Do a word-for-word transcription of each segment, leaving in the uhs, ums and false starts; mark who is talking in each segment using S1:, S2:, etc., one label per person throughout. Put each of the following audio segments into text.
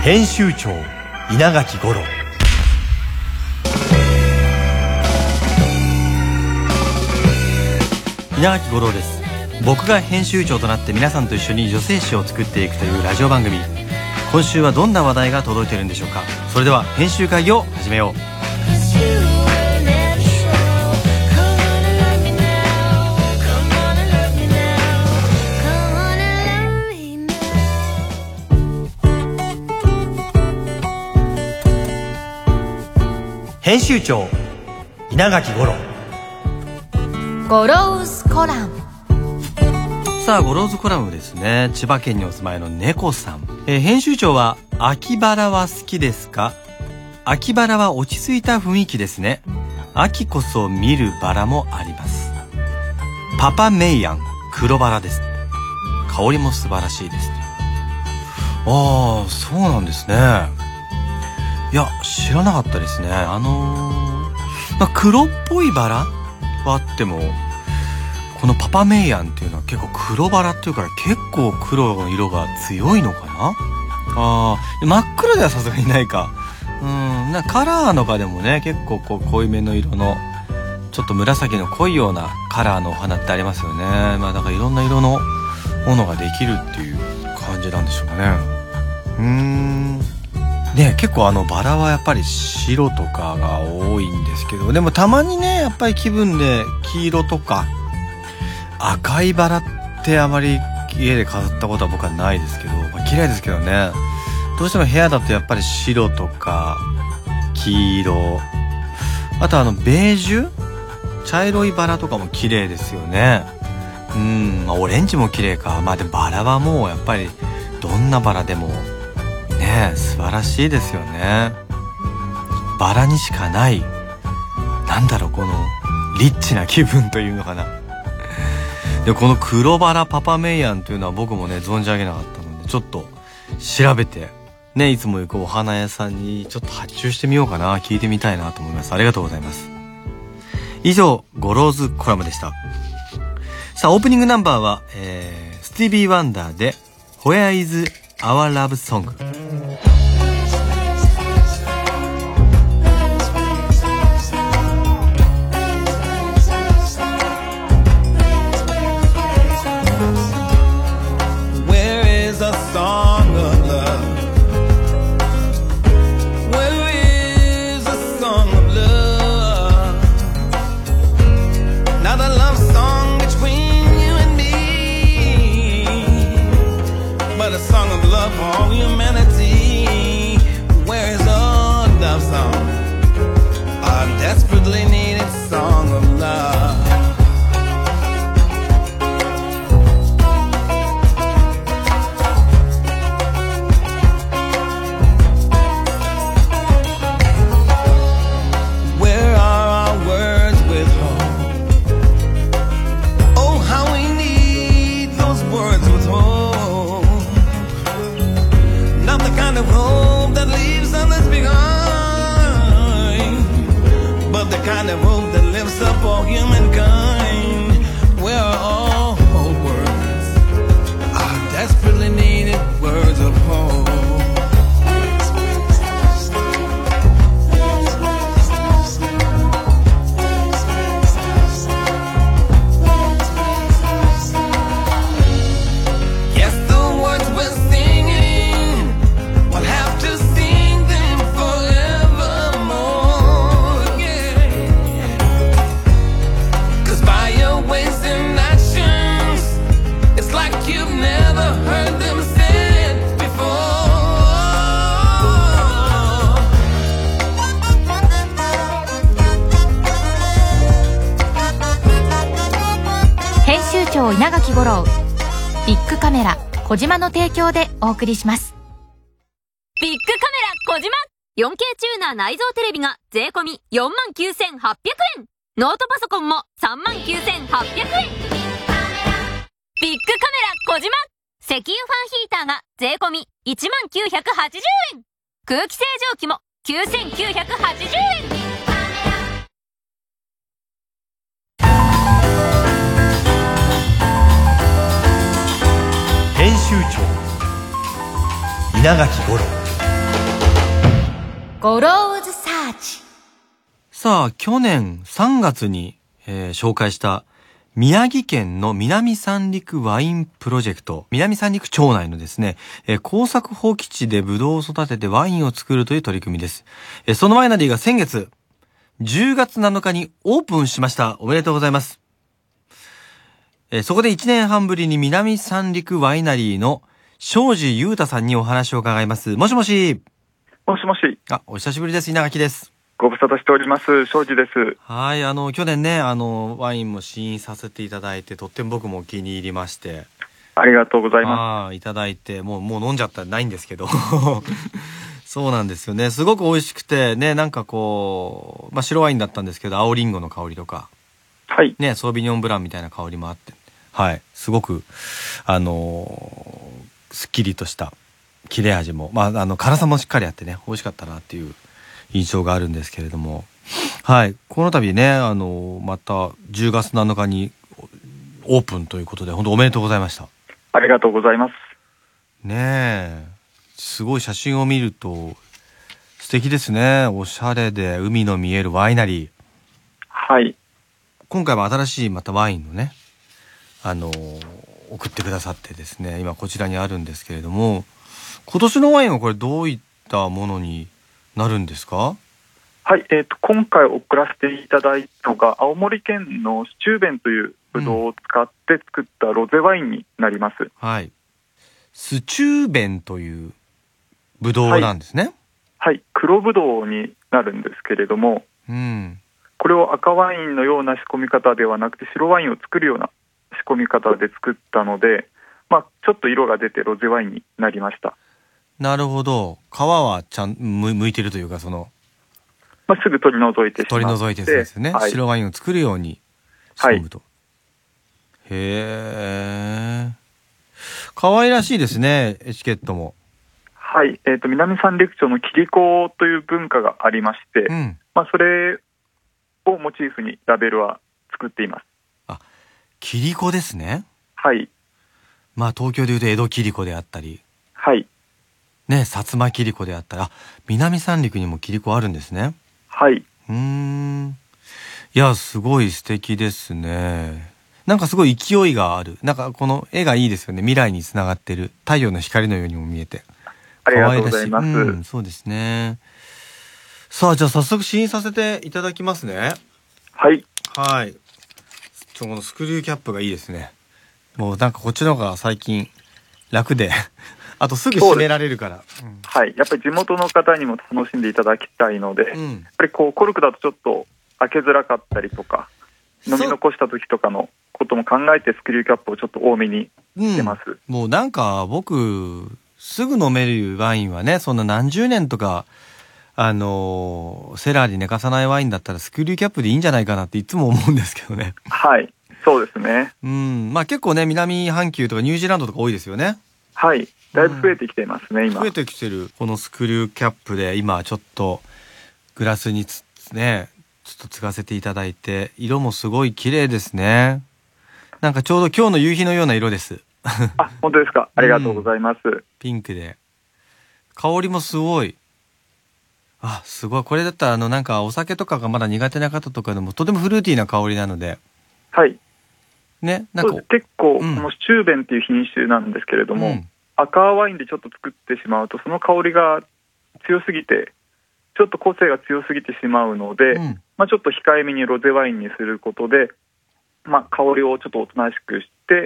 S1: 編集長稲垣吾郎。稲垣吾郎です。僕が編集長となって皆さんと一緒に女性誌を作っていくというラジオ番組。今週はどんな話題が届いているんでしょうか。それでは編集会議を始めよう。編集長稲垣吾郎。
S2: ゴローズコラム。
S1: さあ、ゴローズコラムですね。千葉県にお住まいの猫さん、えー、編集長は秋バラは好きですか？秋バラは落ち着いた雰囲気ですね。秋こそ見るバラもあります。パパメイヤン黒バラです。香りも素晴らしいです。ああ、そうなんですね。いや、知らなかったですね。あのーまあ、黒っぽいバラはあっても、このパパメイヤンっていうのは結構黒バラっていうから結構黒の色が強いのかな。あー、真っ黒ではさすがにないか。うん、なカラーの場でもね、結構こう濃いめの色のちょっと紫の濃いようなカラーのお花ってありますよね。まあだからいろんな色のものができるっていう感じなんでしょうかね。うーんね、結構あのバラはやっぱり白とかが多いんですけど、でもたまにね、やっぱり気分で黄色とか赤いバラってあまり家で飾ったことは僕はないですけど、まあ、綺麗ですけどね。どうしても部屋だとやっぱり白とか黄色、あとあのベージュ、茶色いバラとかも綺麗ですよね。うん、まあ、オレンジも綺麗か。まあでもバラはもうやっぱりどんなバラでもね、素晴らしいですよね。バラにしかない、なんだろう、このリッチな気分というのかな。でこの黒バラパパメイヤンというのは僕もね存じ上げなかったので、ちょっと調べてね、いつも行くお花屋さんにちょっと発注してみようかな、聞いてみたいなと思います。ありがとうございます。以上、ゴローズコラムでした。さあ、オープニングナンバーは、えー、スティービー・ワンダーで Where is our love song。
S2: 稲垣吾郎、ビッグカメラ小島の提供でお送りします。
S3: ビッグカメラ小島 よんケー チューナー内蔵テレビが税込み よんまんきゅうせんはっぴゃくえん、ノートパソコンも さんまんきゅうせんはっぴゃくえん。ビッグカメラ小島石油ファンヒーターが税込み いちまんきゅうひゃくはちじゅうえん、空気清浄機もきゅうせんきゅうひゃくはちじゅうえん。
S1: 編集長稲垣吾郎。
S2: ゴローズサーチ。
S1: さあ、去年さんがつに、えー紹介した宮城県の南三陸ワインプロジェクト、南三陸町内のですね、えー耕作放棄地でブドウを育ててワインを作るという取り組みです。えーそのワイナリーが先月、じゅうがつなのかにオープンしました。おめでとうございます。えーそこでいちねんはんぶりに南三陸ワイナリーの庄司裕太さんにお話を伺います。もしもし。
S4: もしもし。
S1: あ、お久しぶりです。稲垣です。
S4: ご無沙汰しております。庄司です。
S1: はい、あの、去年ね、あの、ワインも試飲させていただいて、とっても僕もお気に入りまして。
S4: ありがとうございます。
S1: ああ、いただいて、もう、もう飲んじゃったらないんですけど。そうなんですよね。すごく美味しくて、ね、なんかこう、まあ、白ワインだったんですけど、青リンゴの香りとか、
S4: はい。
S1: ね、ソービニョンブランみたいな香りもあって、はい、すごく、あのーすっきりとした切れ味も、まあ、あの、辛さもしっかりあってね、美味しかったなっていう印象があるんですけれども、はい、この度ね、あのーまたじゅうがつなのかにオープンということで、本当おめでとうございました。
S4: ありがとうございます。
S1: ねえ、すごい写真を見ると素敵ですね。おしゃれで海の見えるワイナリー。
S4: はい。
S1: 今回も新しいまたワインのね、あのー送ってくださってですね、今こちらにあるんですけれども、今年のワインはこれどういったものになるんですか？
S4: はい。えっと、今回送らせていただいたのが、青森県のシチューベンというブドウを使って作ったロゼワインになります。
S1: はい。スチューベンというブドウなんですね。
S4: はい。はい、黒ブドウになるんですけれども、
S1: うん。
S4: これを赤ワインのような仕込み方ではなくて、白ワインを作るような仕込み方で作ったので、まあ、ちょっと色が出てロゼワインになりました。
S1: なるほど。皮はちゃんむ向いてるというか、その
S4: まあ、すぐ取り除いてしまって
S1: 取り除いてですね、
S4: はい、
S1: 白ワインを作るように仕込むと、はい、へえ、可愛らしいですね、エチケットも。
S4: はい、えー、と南三陸町の切子という文化がありまして、うん、まあ、それをモチーフにラベルは作っています。
S1: あ、切子ですね。
S4: はい。
S1: まあ東京でいうと江戸切子であったり、
S4: はい。
S1: ね、薩摩切子であったり、あ、南三陸にも切子あるんですね。
S4: はい。
S1: うーん。いや、すごい素敵ですね。なんかすごい勢いがある。なんかこの絵がいいですよね。未来につながってる太陽の光のようにも見えて。
S4: ありがとうございます。
S1: うん、そうですね。さあ、じゃあ早速試飲させていただきますね。
S4: はい。
S1: はい。ちょ、このスクリューキャップがいいですね。もうなんかこっちの方が最近楽であとすぐ閉められるから、うん、
S4: はい。やっぱり地元の方にも楽しんでいただきたいので、うん、やっぱりこうコルクだとちょっと開けづらかったりとか、飲み残した時とかのことも考えてスクリューキャップをちょっと多めにしてます、うん、
S1: もうなんか僕すぐ飲めるワインはね、そんな何十年とかあのー、セラーに寝かさないワインだったらスクリューキャップでいいんじゃないかなっていつも思うんですけどね。
S4: はい、そうですね。
S1: うん、まあ結構ね、南半球とかニュージーランドとか多いですよね。
S4: はい、だいぶ増えてきていますね、うん、今。
S1: 増えてきてるこのスクリューキャップで今ちょっとグラスにつね、ちょっとつがせていただいて、色もすごい綺麗ですね。なんかちょうど今日の夕日のような色です。
S4: あ、本当ですか。ありがとうございます、うん、
S1: ピンクで香りもすごい。あ、すごい。これだったらあのなんかお酒とかがまだ苦手な方とかでもとてもフルーティーな香りなので。
S4: はい。
S1: ね、なんか
S4: 結構、うん、このシチューベンっていう品種なんですけれども、うん、赤ワインでちょっと作ってしまうとその香りが強すぎてちょっと個性が強すぎてしまうので、うん、まあ、ちょっと控えめにロゼワインにすることで、まあ、香りをちょっとおとなしくして、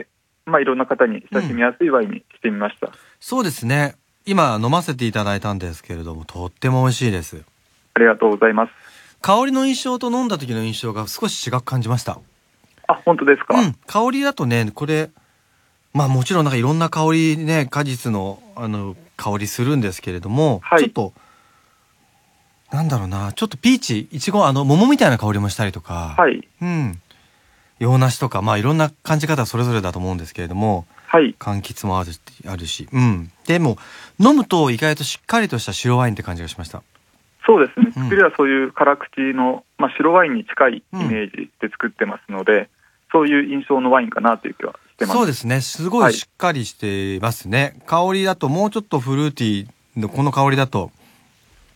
S4: まあ、いろんな方に親しみやすいワインにしてみました、うん、
S1: そうですね。今飲ませていただいたんですけれども、とっても美味しいです。
S4: ありがとうございます。
S1: 香りの印象と飲んだ時の印象が少し違く感じました。
S4: あ、本当ですか。
S1: うん、香りだとね、これまあもちろんなんかいろんな香りね、果実のあの香りするんですけれども、はい、ちょっとなんだろうな、ちょっとピーチ、いちご、あの桃みたいな香りもしたりとか、
S4: はい、
S1: うん、洋梨とか、まあいろんな感じ方それぞれだと思うんですけれども、
S4: はい、
S1: 柑橘もあるあるし、うん、でも飲むと意外としっかりとした白ワインって感じがしました。
S4: そうですね。作りはそういう辛口の、まあ、白ワインに近いイメージで作ってますので、うん、そういう印象のワインかなという気はしてます。
S1: そうですね。すごいしっかりしてますね。はい、香りだともうちょっとフルーティーのこの香りだと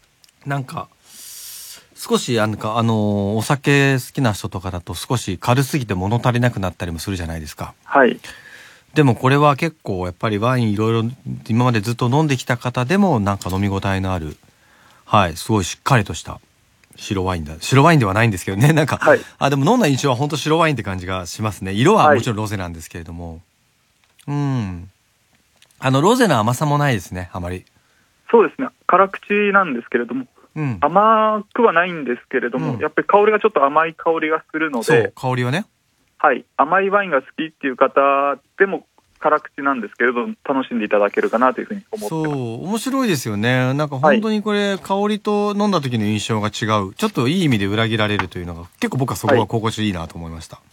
S1: なんか、少し、なんか、あのー、お酒好きな人とかだと少し軽すぎて物足りなくなったりもするじゃないですか。
S4: はい。
S1: でもこれは結構やっぱりワインいろいろ今までずっと飲んできた方でもなんか飲み応えのある、はい、すごいしっかりとした白ワインだ。白ワインではないんですけどね。なんか、はい、あ、でも飲んだ印象は本当白ワインって感じがしますね。色はもちろんロゼなんですけれども。はい、うん。あの、ロゼの甘さもないですね、あまり。
S4: そうですね。辛口なんですけれども。うん、甘くはないんですけれども、うん、やっぱり香りがちょっと甘い香りがするので、そう
S1: 香りはね、
S4: はい、甘いワインが好きっていう方でも辛口なんですけれど楽しんでいただけるかなというふうに思ってます。
S1: そう面白いですよね。なんか本当にこれ、はい、香りと飲んだ時の印象が違う、ちょっといい意味で裏切られるというのが結構僕はそこが心地いいなと思いました、はい、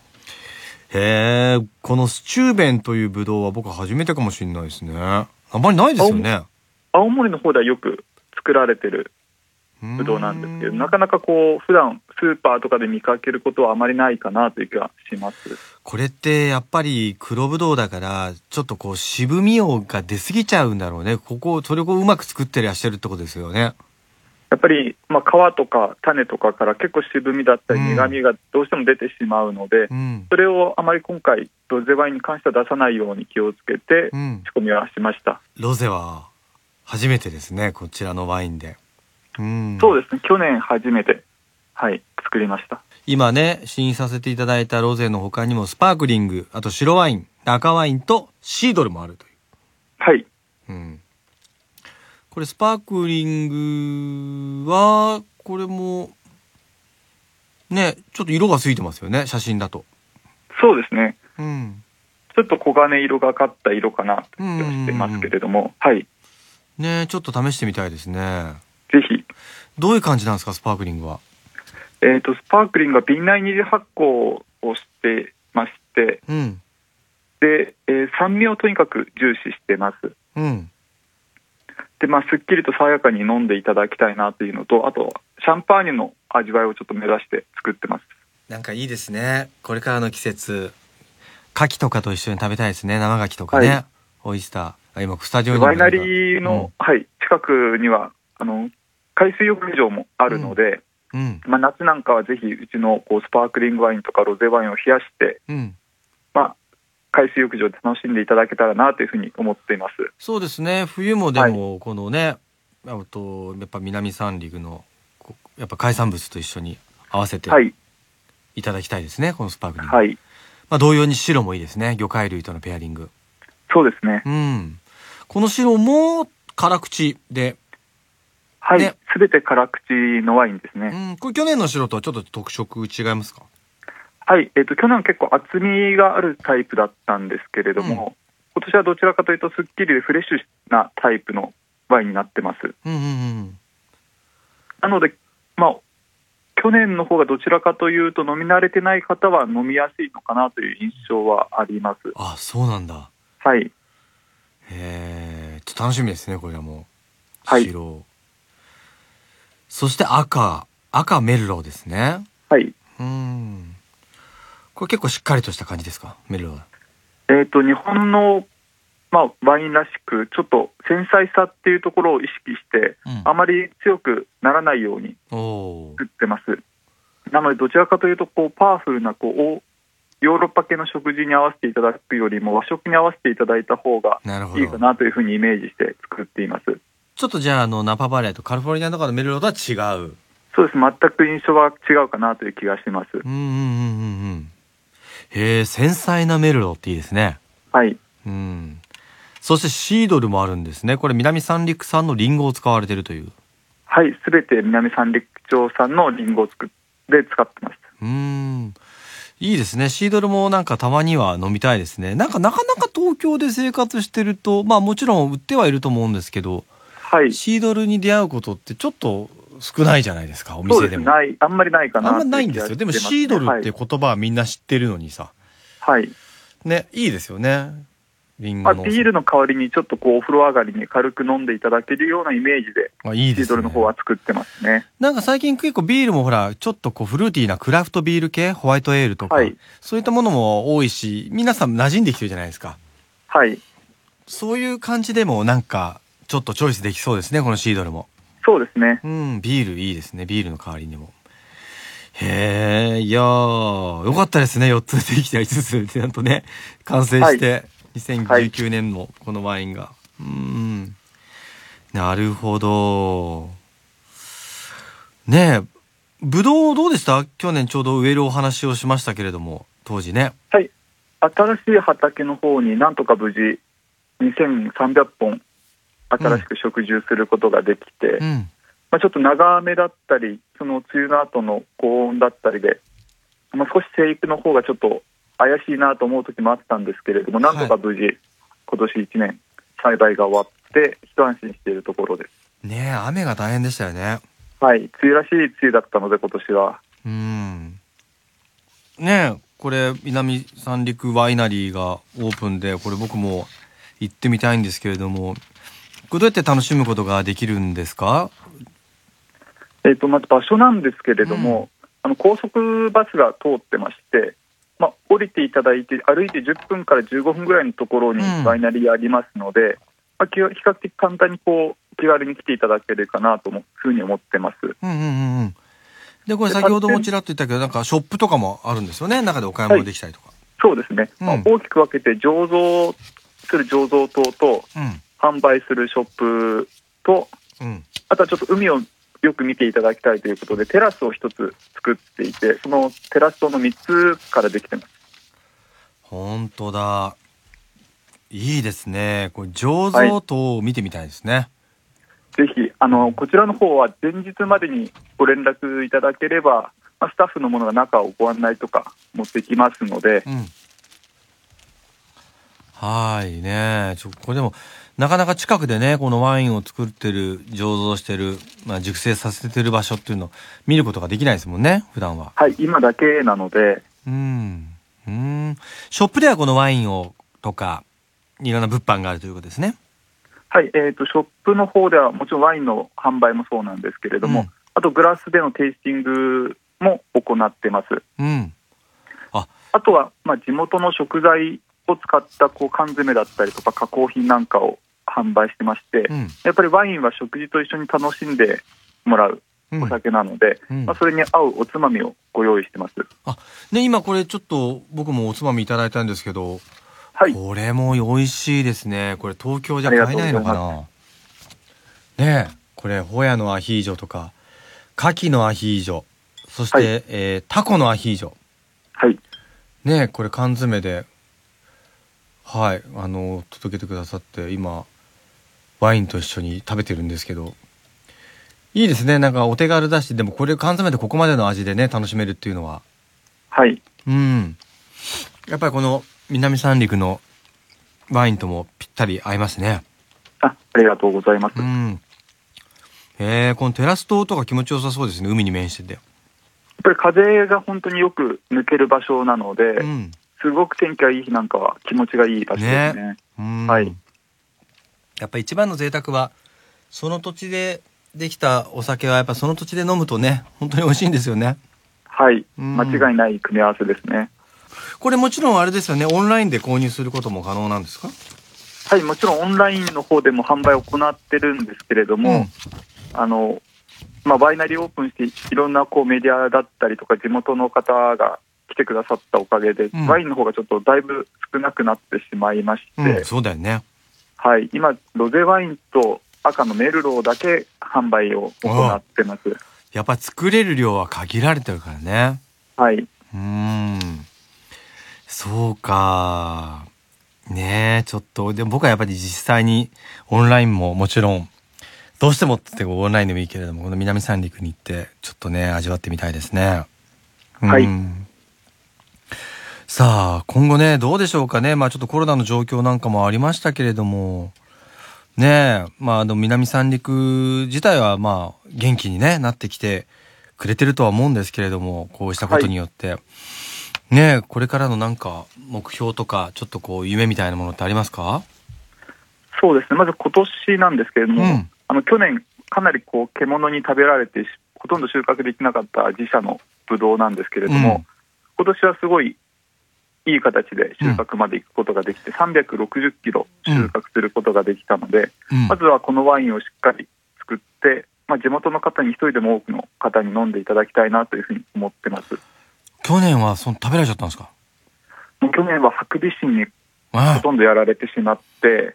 S1: へえ、このスチューベンというブドウは僕は初めてかもしれないですね。あんまりないですよね。
S4: 青、青森の方ではよく作られてるブドウなんですけど、なかなかこう普段スーパーとかで見かけることはあまりないかなという気がします。
S1: これってやっぱり黒ブドウだからちょっとこう渋みが出過ぎちゃうんだろうね。ここそれをうまく作ってらっしゃるってことですよね。
S4: やっぱり、まあ、皮とか種とかから結構渋みだったり苦みがどうしても出てしまうので、うん、それをあまり今回ロゼワインに関しては出さないように気をつけて仕込みはしました、
S1: うん、ロゼは初めてですね、こちらのワインで。
S4: うん、そうですね、去年初めて、はい、作りました。
S1: 今ね試飲させていただいたロゼの他にもスパークリング、あと白ワイン、赤ワインとシードルもあるという。
S4: はい、
S1: うん、これスパークリングはこれもねちょっと色がついてますよね、写真だと。
S4: そうですね、
S1: うん、
S4: ちょっと黄金色がかった色かなと気がしてますけれども、はい
S1: ね、ちょっと試してみたいですね。
S4: ぜひ。
S1: どういう感じなんですか、スパークリングは。
S4: えーと、スパークリングは瓶内二次発酵をしてまして、うん、で、えー、酸味をとにかく重視してます、うん、で、まあ、すっきりと爽やかに飲んでいただきたいなというのと、あとシャンパーニュの味わいをちょっと目指して作ってます。
S1: なんかいいですね、これからの季節牡蠣とかと一緒に食べたいですね。生牡蠣とかね、はい、オイスター、今スタジオに
S4: ワイナリーの、うん、はい、近くにはあの海水浴場もあるので、うんうん、まあ、夏なんかはぜひうちのこうスパークリングワインとかロゼワインを冷やして、うん、まあ、海水浴場で楽しんでいただけたらなというふうに思っています。
S1: そうですね、冬もでもこのね、はい、あとやっぱ南三陸のやっぱ海産物と一緒に合わせていただきたいですね、このスパークリング、はい、まあ、同様に白もいいですね、魚介類とのペアリング。
S4: そうですね、
S1: うん、この白も辛口で、
S4: はい、すべ、ね、て辛口のワインですね。
S1: うん、これ去年の白とはちょっと特色違いますか？
S4: はい、えーと、去年は結構厚みがあるタイプだったんですけれども、うん、今年はどちらかというとすっきりでフレッシュなタイプのワインになってます。うんうんうん、なので、まあ、去年の方がどちらかというと飲み慣れてない方は飲みやすいのかなという印象はあります。
S1: あ、そうなんだ。
S4: はい。
S1: へえ、ちょっと楽しみですね、これはもう。
S4: はい。
S1: 白。そして赤、赤メルローですね。
S4: はい。
S1: うん。これ結構しっかりとした感じですか、メルローは。
S4: えっと、日本の、まあ、ワインらしく、ちょっと繊細さっていうところを意識して、うん、あまり強くならないように作ってます。なので、どちらかというと、こう、パワフルな、こう、ヨーロッパ系の食事に合わせていただくよりも和食に合わせていただいた方がいいかなというふうにイメージして作っています。
S1: ちょっとじゃあ、あのナパバレーとカリフォルニアとかのメルローとは違う。
S4: そうです、全く印象は違うかなという気がします。
S1: うんうんうんうん。へえ、繊細なメルローっていいですね。
S4: はい。
S1: うん。そしてシードルもあるんですね。これ南三陸産のリンゴを使われているという。
S4: はい、すべて南三陸町産のリンゴを作って使ってます。
S1: うーん。いいですね。シードルもなんかたまには飲みたいですね。なんかなかなか東京で生活してると、まあもちろん売ってはいると思うんですけど、はい、シードルに出会うことってちょっと少ないじゃないですか、お店でも。
S4: そうですね、ない、あんまりないかな。
S1: あんまりないんですよ。でもシードルって言葉はみんな知ってるのにさ。
S4: はい。
S1: ね、いいですよね。リン
S4: ゴの。まあ、ビールの代わりにちょっとこうお風呂上がりに軽く飲んでいただけるようなイメージで、あ、いいですね、シードルの方は作ってますね。
S1: なんか最近結構ビールもほら、ちょっとこうフルーティーなクラフトビール系、ホワイトエールとか、はい、そういったものも多いし、皆さん馴染んできてるじゃないですか。
S4: はい。
S1: そういう感じでもなんか、ちょっとチョイスできそうですね、このシードルも。
S4: そうですね。
S1: うん、ビールいいですね。ビールの代わりにも。へえ、いやー、よかったですね。よっつできたいつつ、ちゃんとね、完成して、はい、にせんじゅうきゅうねんのこのワインが。はい、うん。なるほど。ねえ、ぶどうどうでした？去年ちょうど植えるお話をしましたけれども、当時ね。
S4: はい。新しい畑の方になんとか無事にせんさんびゃっぽん新しく植樹することができて、うん、まあ、ちょっと長雨だったり、その梅雨の後の高温だったりで、まあ、少し生育の方がちょっと怪しいなと思う時もあったんですけれども、なんとか無事、はい、今年いちねん栽培が終わって一安心しているところです。
S1: ねえ、雨が大変でしたよね。
S4: はい、梅雨らしい梅雨だったので今年は。
S1: うん。ねえ、これ南三陸ワイナリーがオープンで、これ僕も行ってみたいんですけれども、これどうやって楽しむことができるんですか？
S4: えーと、まず場所なんですけれども、うん、あの高速バスが通ってまして、まあ、降りていただいて歩いてじゅっぷんからじゅうごふんぐらいのところにワイナリーありますので、うん、まあ、比較的簡単にこう気軽に来ていただけるかなというふうに思ってます。
S1: うんうんうんうん。でこれ先ほどもちらっと言ったけど、なんかショップとかもあるんですよね。中でお買い物できたりとか。はい、
S4: そうですね、うん、まあ、大きく分けて醸造する醸造棟と、うん、販売するショップと、うん、あとはちょっと海をよく見ていただきたいということでテラスを一つ作っていて、そのテラス棟のみっつからできてます。
S1: 本当だ、いいですね。これ醸造棟を見てみたいですね。はい、
S4: ぜひあのこちらの方は前日までにご連絡いただければ、まあ、スタッフの者が中をご案内とか持ってきますので、うん、
S1: はいね。ちょこれでもなかなか近くでね、このワインを作ってる、醸造してる、まあ、熟成させてる場所っていうのを見ることができないですもんね、普段は。
S4: はい、今だけなので。
S1: うん。うん。ショップではこのワインをとか、いろんな物販があるということですね。
S4: はい、えーと、ショップの方ではもちろんワインの販売もそうなんですけれども、うん、あとグラスでのテイスティングも行ってます。うん。あ、あとは、まあ、地元の食材を使ったこう缶詰だったりとか加工品なんかを販売してまして、うん、やっぱりワインは食事と一緒に楽しんでもらうお酒なので、うんうん、まあ、それに合うおつまみをご用意してます。
S1: あ、ね、今これちょっと僕もおつまみいただいたんですけど、はい、これも美味しいですね。これ東京じゃ買えないのかな。ねえ、これホヤのアヒージョとか牡蠣のアヒージョ、そして、はい、えー、タコのアヒージョ、はい、ねえ、これ缶詰で、はい、あの届けてくださって、今ワインと一緒に食べてるんですけど、いいですね。なんかお手軽だし、でもこれ缶詰でここまでの味でね楽しめるっていうのは、はい、うん、やっぱりこの南三陸のワインともぴったり合いますね。
S4: あ、ありがとうございます。うん、
S1: えー、このテラス島とか気持ちよさそうですね。海に面してて、やっ
S4: ぱり風が本当によく抜ける場所なので、うん、すごく天気がいい日なんかは気持ちがいい場所ですね。ね、うん、はい。
S1: やっぱり一番の贅沢はその土地でできたお酒はやっぱその土地で飲むとね、本当に美味しいんですよね。
S4: はい、間違いない組み合わせですね。
S1: これもちろんあれですよね、オンラインで購入することも可能なんですか？
S4: はい、もちろんオンラインの方でも販売を行ってるんですけれども、うん、あのまあ、ワイナリーオープンしていろんなこうメディアだったりとか地元の方が来てくださったおかげで、うん、ワインの方がちょっとだいぶ少なくなってしまいまして、うん、
S1: そうだよね。
S4: はい、今ロゼワインと赤のメルローだけ販売を行ってます。
S1: やっぱ作れる量は限られてるからね。
S4: はい。
S1: うーん、そうかねえ。ちょっとでも僕はやっぱり実際にオンラインももちろんどうしてもってオンラインでもいいけれども、この南三陸に行ってちょっとね味わってみたいですね。
S4: はい。
S1: さあ今後ねどうでしょうかね。まあちょっとコロナの状況なんかもありましたけれどもねえ、まああの南三陸自体はまあ元気にねなってきてくれてるとは思うんですけれども、こうしたことによって、はい、ねえ、これからのなんか目標とかちょっとこう夢みたいなものってありますか？
S4: そうですね、まず今年なんですけれども、うん、あの去年かなりこう獣に食べられてほとんど収穫できなかった自社のブドウなんですけれども、うん、今年はすごいいい形で収穫まで行くことができて、うん、さんびゃくろくじゅっキロ収穫することができたので、うん、まずはこのワインをしっかり作ってまあ、地元の方に一人でも多くの方に飲んでいただきたいなというふうに思ってます。
S1: 去年はその食べられちゃったんですか？
S4: もう去年はハクビシンにほとんどやられてしまって、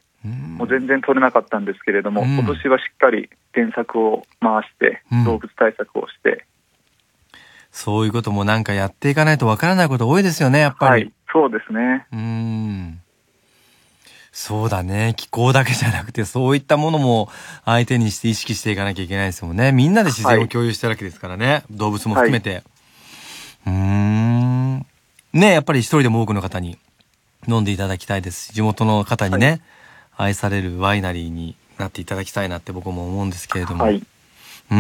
S4: もう全然取れなかったんですけれども、うん、今年はしっかり原作を回して動物対策をして、うん、
S1: そういうこともなんかやっていかないとわからないこと多いですよね、やっぱり。
S4: はい、そうですね。
S1: うーん。そうだね。気候だけじゃなくて、そういったものも相手にして意識していかなきゃいけないですもんね。みんなで自然を共有してるわけですからね。はい、動物も含めて。はい、うーん。ね、やっぱり一人でも多くの方に飲んでいただきたいですし、地元の方にね、はい、愛されるワイナリーになっていただきたいなって僕も思うんですけれども。はい。うん。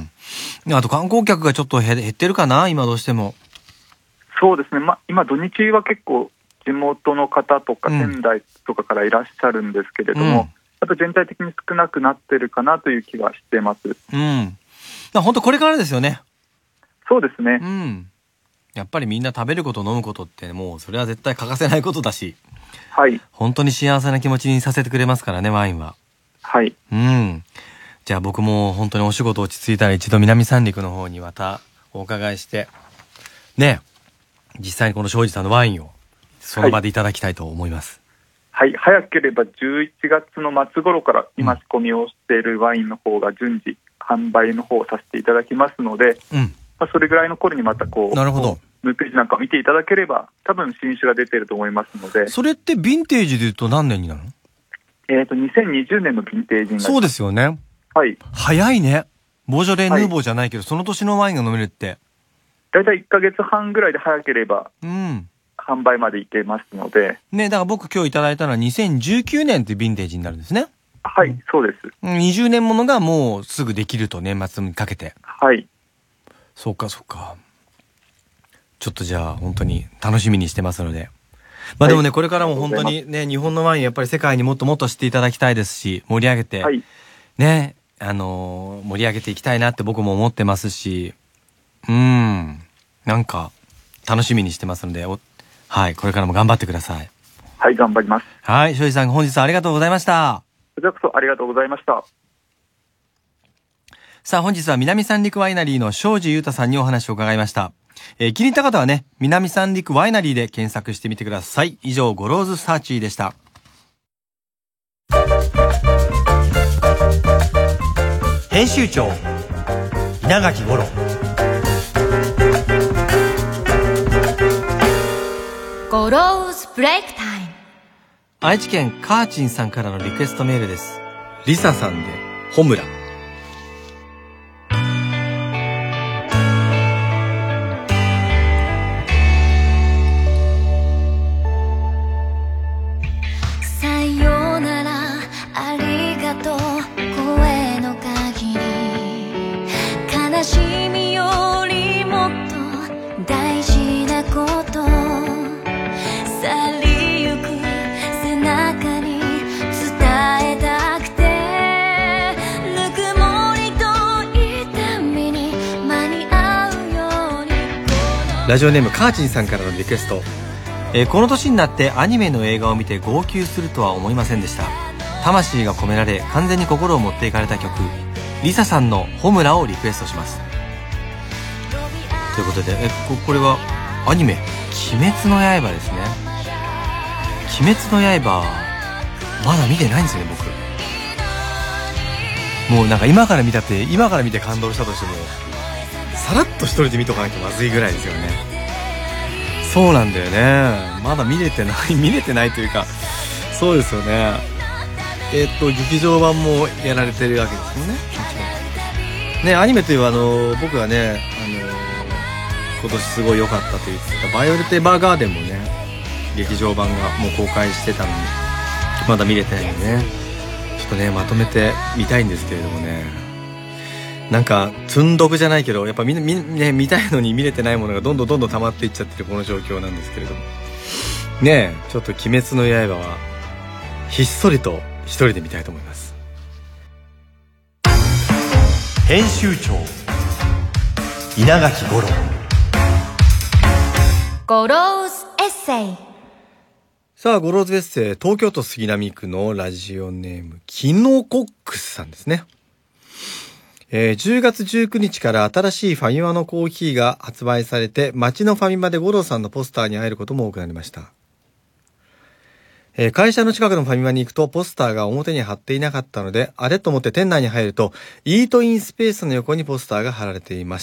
S1: あと観光客がちょっと減ってるかな、今どうしても。
S4: そうですね。ま、今土日は結構、地元の方とか仙台とかからいらっしゃるんですけれども、うん、やっぱ全体的に少なくなってるかなという気がしています。
S1: うん。本当これからですよね。
S4: そうですね。
S1: うん。やっぱりみんな食べること飲むことってもうそれは絶対欠かせないことだし、
S4: はい。
S1: 本当に幸せな気持ちにさせてくれますからね、ワインは。
S4: はい。
S1: うん。じゃあ僕も本当にお仕事落ち着いたら一度南三陸の方にまたお伺いして、ね、実際にこの庄司さんのワインをその場でいただきたいと思います。
S4: はい、はい、早ければじゅういちがつの末頃から今仕込みをしているワインの方が順次販売の方をさせていただきますので、うん、まあ、それぐらいの頃にまたこう、
S1: なるほど、
S4: ホームページなんかを見ていただければ多分新酒が出ていると思いますので。
S1: それってヴィンテージで言うと何年になるの？
S4: えっとにせんにじゅうねんのヴィンテージになります。
S1: そうですよね。
S4: はい。
S1: 早いね。ボージョレ・ヌーボーじゃないけど、はい、その年のワインが飲めるって
S4: だいたいいっかげつはんぐらいで早ければ、うん、販売までいけますので。
S1: ね、だから僕今日いただいたのはにせんじゅうきゅうねんってヴィンテージになるんですね。
S4: はい、そうです。
S1: にじゅうねんものがもうすぐできると、年末にかけて。
S4: はい。
S1: そうかそうか。ちょっとじゃあ本当に楽しみにしてますので。まあでもね、はい、これからも本当にね、日本のワインやっぱり世界にもっともっと知っていただきたいですし、盛り上げて、はい、ね、あのー、盛り上げていきたいなって僕も思ってますし、うーん、なんか楽しみにしてますので、おはい、これからも頑張ってください。
S4: はい、頑張ります。
S1: はい、庄司さん本日はありがとうございました。
S4: こちらこそありがとうございました。
S1: さあ本日は南三陸ワイナリーの庄司裕太さんにお話を伺いました。えー、気に入った方はね、南三陸ワイナリーで検索してみてください。以上、ゴローズサーチーでした。編集長稲垣吾郎。
S2: ゴローズブレイクタイム。
S1: 愛知県カーチンさんからのリクエストメールです。リサさんでホムラ。ラジオネームカーチンさんからのリクエスト、えー、この年になってアニメの映画を見て号泣するとは思いませんでした。魂が込められ完全に心を持っていかれた曲、リサさんのホムラをリクエストします。ということで、え こ, これはアニメ鬼滅の刃ですね。鬼滅の刃まだ見てないんですよね僕。もうなんか今から見たって今から見て感動したとしてもさらっと一人で見とかないとまずいぐらいですよね。そうなんだよね。まだ見れてない見れてないというか、そうですよね。えー、っと劇場版もやられてるわけですよね。ね、アニメというあの僕がね、あの今年すごい良かったと言ってたバイオレット・エヴァーガーデンもね、劇場版がもう公開してたのにまだ見れてないのでね、ちょっとねまとめて見たいんですけれどもね、なんか積んどくじゃないけどやっぱみんなみ、ね、見たいのに見れてないものがどんどんどんどん溜まっていっちゃってるこの状況なんですけれどもね、ちょっと鬼滅の刃はひっそりと一人で見たいと思います。編集長稲垣吾郎。
S2: ゴローズエッセイ。
S1: さあゴローズエッセイ、東京都杉並区のラジオネームキノコックスさんですね。 えー、じゅうがつじゅうくにちから新しいファミマのコーヒーが発売されて、街のファミマで五郎さんのポスターに会えることも多くなりました。えー、会社の近くのファミマに行くとポスターが表に貼っていなかったので、あれと思って店内に入ると、イートインスペースの横にポスターが貼られていました。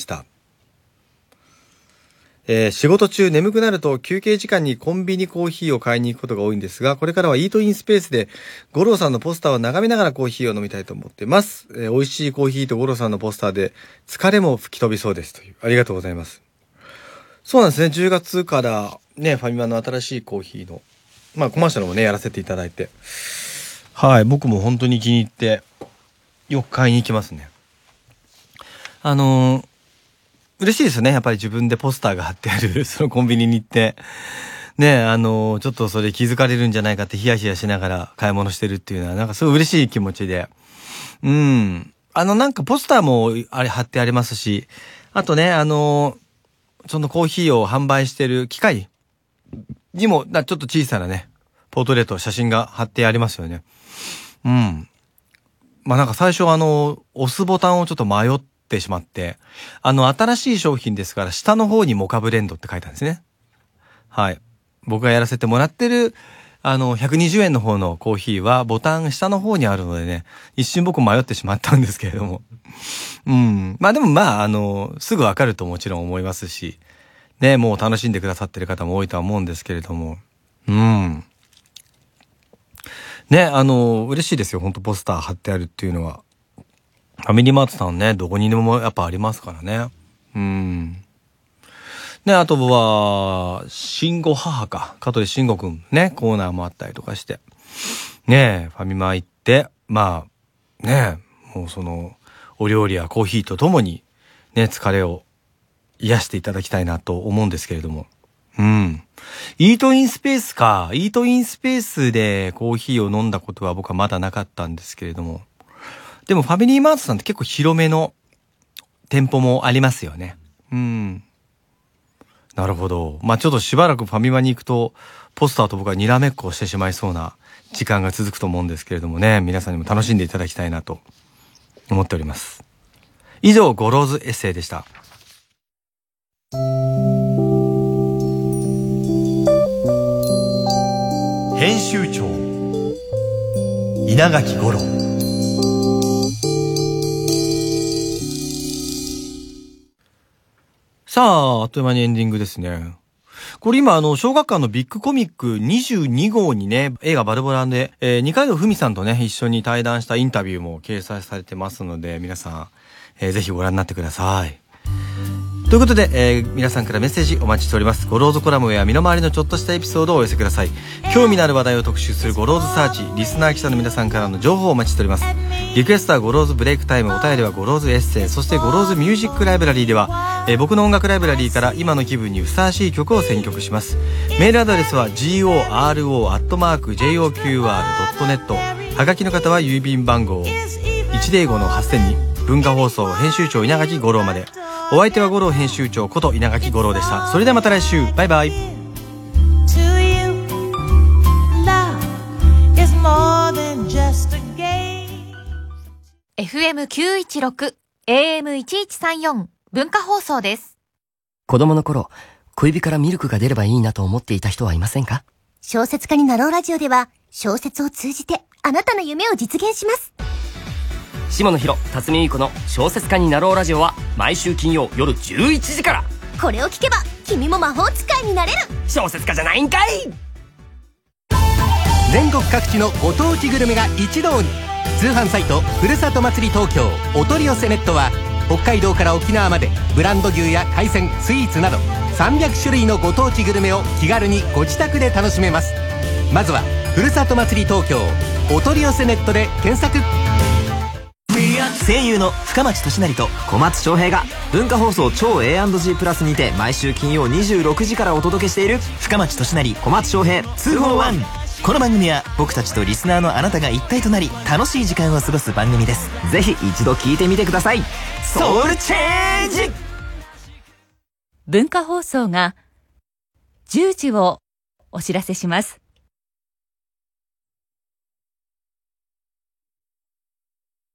S1: えー、仕事中眠くなると休憩時間にコンビニコーヒーを買いに行くことが多いんですが、これからはイートインスペースで五郎さんのポスターを眺めながらコーヒーを飲みたいと思っています。えー、美味しいコーヒーと五郎さんのポスターで疲れも吹き飛びそうですという。ありがとうございます。そうなんですね。じゅうがつからね、ファミマの新しいコーヒーの、まあコマーシャルもね、やらせていただいて。はい、僕も本当に気に入って、よく買いに行きますね。あのー、嬉しいですよね。やっぱり自分でポスターが貼ってある、そのコンビニに行って、ね、あの、ちょっとそれ気づかれるんじゃないかってヒヤヒヤしながら買い物してるっていうのは、なんかすごい嬉しい気持ちで。うん。あの、なんかポスターもあれ貼ってありますし、あとね、あの、そのコーヒーを販売してる機械にも、ちょっと小さなね、ポートレート、写真が貼ってありますよね。うん。まあなんか最初あの、押すボタンをちょっと迷って、ってしまって、あの新しい商品ですから下の方にモカブレンドって書いたんですね。はい。僕がやらせてもらってるあのひゃくにじゅうえんの方のコーヒーはボタン下の方にあるのでね、一瞬僕迷ってしまったんですけれども。うん。まあでもまああのすぐわかるともちろん思いますし、ね、もう楽しんでくださってる方も多いとは思うんですけれども。うん。ね、あの嬉しいですよ。本当ポスター貼ってあるっていうのは。ファミリーマートさんね、どこにでもやっぱありますからね。うん。ね、あとは、慎吾母か。香取慎吾くんね、コーナーもあったりとかして。ね、ファミマ行って、まあ、ね、もうその、お料理やコーヒーとともに、ね、疲れを癒していただきたいなと思うんですけれども。うん。イートインスペースか。イートインスペースでコーヒーを飲んだことは僕はまだなかったんですけれども。でもファミリーマートさんって結構広めの店舗もありますよね。うん。なるほど。まあちょっとしばらくファミマに行くと、ポスターと僕はにらめっこをしてしまいそうな時間が続くと思うんですけれどもね、皆さんにも楽しんでいただきたいなと思っております。以上、ゴローズエッセイでした。編集長稲垣吾郎。さあ、あっという間にエンディングですね。これ今あの、小学館のビッグコミックにじゅうに号にね、映画バルボランで、えー、二階堂ふみさんとね、一緒に対談したインタビューも掲載されてますので、皆さん、えー、ぜひご覧になってください。ということで、えー、皆さんからメッセージお待ちしております。ゴローズコラムや身の回りのちょっとしたエピソードをお寄せください。興味のある話題を特集するゴローズサーチ、リスナー記者の皆さんからの情報をお待ちしております。リクエストはゴローズブレイクタイム、お便りはゴローズエッセイ、そしてゴローズミュージックライブラリーでは、えー、僕の音楽ライブラリーから今の気分にふさわしい曲を選曲します。メールアドレスは ゴロ アットマーク ジェイオーキューアール ドットネット、はがきの方は郵便番号 いちぜろごのはっせんに、文化放送編集長稲垣吾郎まで。お相手は五郎編集長こと稲垣吾郎でした。それではまた来週、バイバイ。
S2: エフエムきゅういちろく、エーエムいちいちさんよん 文化放送です。
S5: 子供の頃、小指からミルクが出ればいいなと思っていた人はいませんか？
S6: 小説家になろうラジオでは、小説を通じてあなたの夢を実現します。
S5: 下野紘、辰巳ゆい子の小説家になろうラジオは毎週金曜夜じゅういちじから。
S6: これを聞けば君も魔法使いになれる。
S5: 小説家じゃないんかい。
S7: 全国各地のご当地グルメが一堂に。通販サイトふるさと祭り東京お取り寄せネットは、北海道から沖縄までブランド牛や海鮮、スイーツなどさんびゃくしゅるいのご当地グルメを気軽にご自宅で楽しめます。まずはふるさと祭り東京お取り寄せネットで検索。
S8: 声優の深町俊成と小松翔平が文化放送超 エーアンドジー プラスにて毎週金曜にじゅうろくじからお届けしている深町俊成小松翔平にひゃくいち。この番組は僕たちとリスナーのあなたが一体となり楽しい時間を過ごす番組です。ぜひ一度聞いてみてください。ソウルチェンジ。
S9: 文化放送がじゅうじをお知らせします。